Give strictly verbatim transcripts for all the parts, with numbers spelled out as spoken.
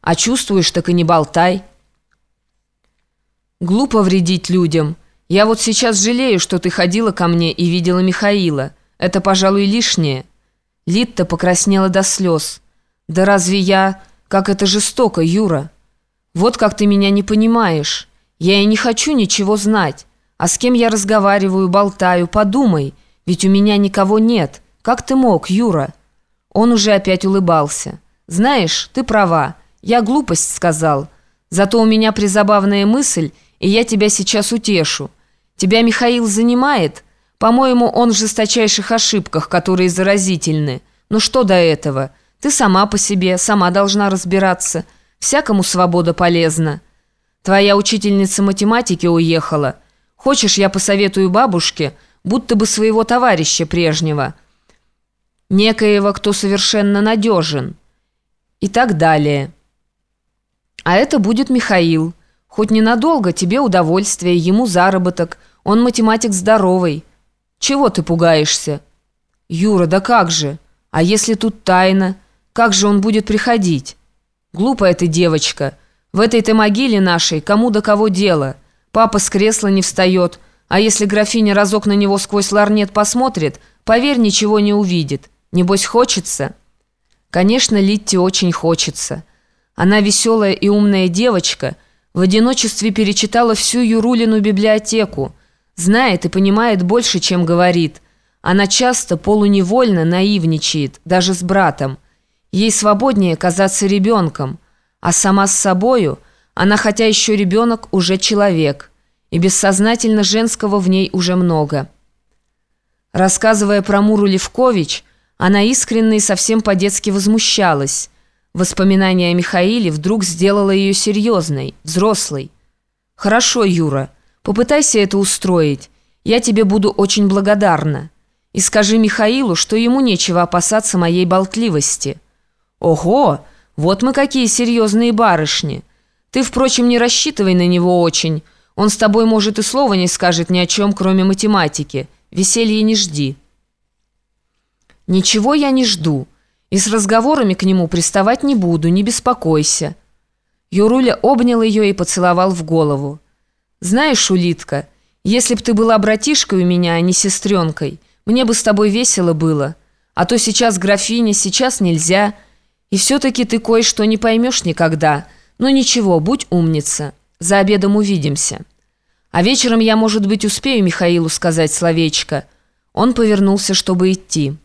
А чувствуешь, так и не болтай. Глупо вредить людям. Я вот сейчас жалею, что ты ходила ко мне и видела Михаила. Это, пожалуй, лишнее». Литта покраснела до слез. «Да разве я... Как это жестоко, Юра! Вот как ты меня не понимаешь. Я и не хочу ничего знать. А с кем я разговариваю, болтаю, подумай. Ведь у меня никого нет. Как ты мог, Юра?» Он уже опять улыбался. «Знаешь, ты права. Я глупость сказал. Зато у меня призабавная мысль, и я тебя сейчас утешу. Тебя Михаил занимает? По-моему, он в жесточайших ошибках, которые заразительны. Ну что до этого? Ты сама по себе, сама должна разбираться. Всякому свобода полезна. Твоя учительница математики уехала. Хочешь, я посоветую бабушке, будто бы своего товарища прежнего, некоего, кто совершенно надежен, и так далее. А это будет Михаил. Хоть ненадолго, тебе удовольствие, ему заработок. Он математик здоровый. Чего ты пугаешься?» «Юра, да как же? А если тут тайна? Как же он будет приходить?» «Глупая ты девочка. В этой-то могиле нашей кому до кого дело. Папа с кресла не встает, а если графиня разок на него сквозь ларнет посмотрит, поверь, ничего не увидит. Небось, хочется?» Конечно, Литте очень хочется. Она веселая и умная девочка, в одиночестве перечитала всю Юрулину библиотеку, знает и понимает больше, чем говорит. Она часто полуневольно наивничает, даже с братом. Ей свободнее казаться ребенком, а сама с собою, она хотя еще ребенок, уже человек, и бессознательно женского в ней уже много. Рассказывая про Муру Левкович, она искренне и совсем по-детски возмущалась. Воспоминание о Михаиле вдруг сделало ее серьезной, взрослой. «Хорошо, Юра, попытайся это устроить. Я тебе буду очень благодарна. И скажи Михаилу, что ему нечего опасаться моей болтливости». «Ого! Вот мы какие серьезные барышни! Ты, впрочем, не рассчитывай на него очень. Он с тобой, может, и слова не скажет ни о чем, кроме математики. Веселья не жди». «Ничего я не жду. И с разговорами к нему приставать не буду, не беспокойся». Юруля обнял ее и поцеловал в голову. «Знаешь, Улитка, если б ты была братишкой у меня, а не сестренкой, мне бы с тобой весело было. А то сейчас графиня, сейчас нельзя. И все-таки ты кое-что не поймешь никогда. Но ничего, будь умница. За обедом увидимся. А вечером я, может быть, успею Михаилу сказать словечко». Он повернулся, чтобы идти.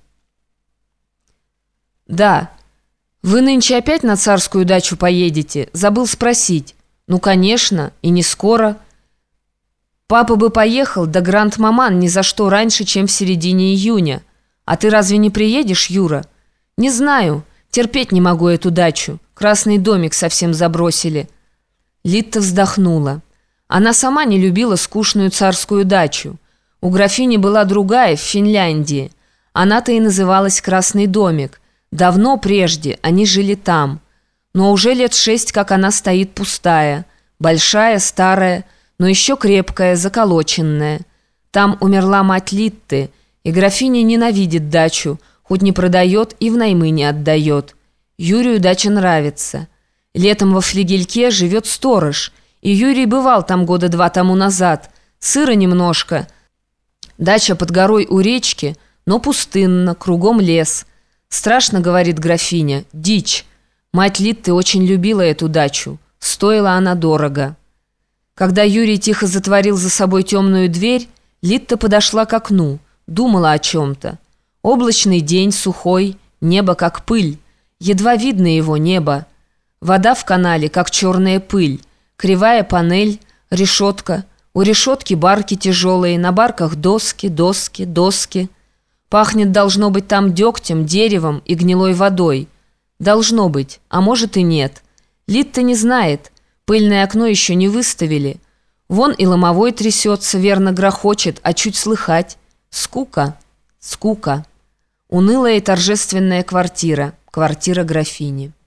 «Да. Вы нынче опять на царскую дачу поедете? Забыл спросить». «Ну, конечно, и не скоро». «Папа бы поехал, да гранд-маман ни за что раньше, чем в середине июня. А ты разве не приедешь, Юра?» «Не знаю. Терпеть не могу эту дачу. Красный домик совсем забросили». Литта вздохнула. Она сама не любила скучную царскую дачу. У графини была другая, в Финляндии. Она-то и называлась «Красный домик». Давно прежде они жили там. Но уже лет шесть, как она стоит пустая. Большая, старая, но еще крепкая, заколоченная. Там умерла мать Литты, и графиня ненавидит дачу, хоть не продает и в наймы не отдает. Юрию дача нравится. Летом во флигельке живет сторож, и Юрий бывал там года два тому назад. Сыро немножко. Дача под горой у речки, но пустынно, кругом лес. «Страшно, — говорит графиня, — дичь. Мать Литты очень любила эту дачу. Стоила она дорого». Когда Юрий тихо затворил за собой темную дверь, Литта подошла к окну, думала о чем-то. Облачный день, сухой, небо как пыль. Едва видно его небо. Вода в канале, как черная пыль. Кривая панель, решетка. У решетки барки тяжелые, на барках доски, доски, доски. Пахнет, должно быть, там дегтем, деревом и гнилой водой. Должно быть, а может и нет. Литта не знает. Пыльное окно еще не выставили. Вон и ломовой трясется, верно грохочет, а чуть слыхать. Скука, скука. Унылая и торжественная квартира, квартира графини.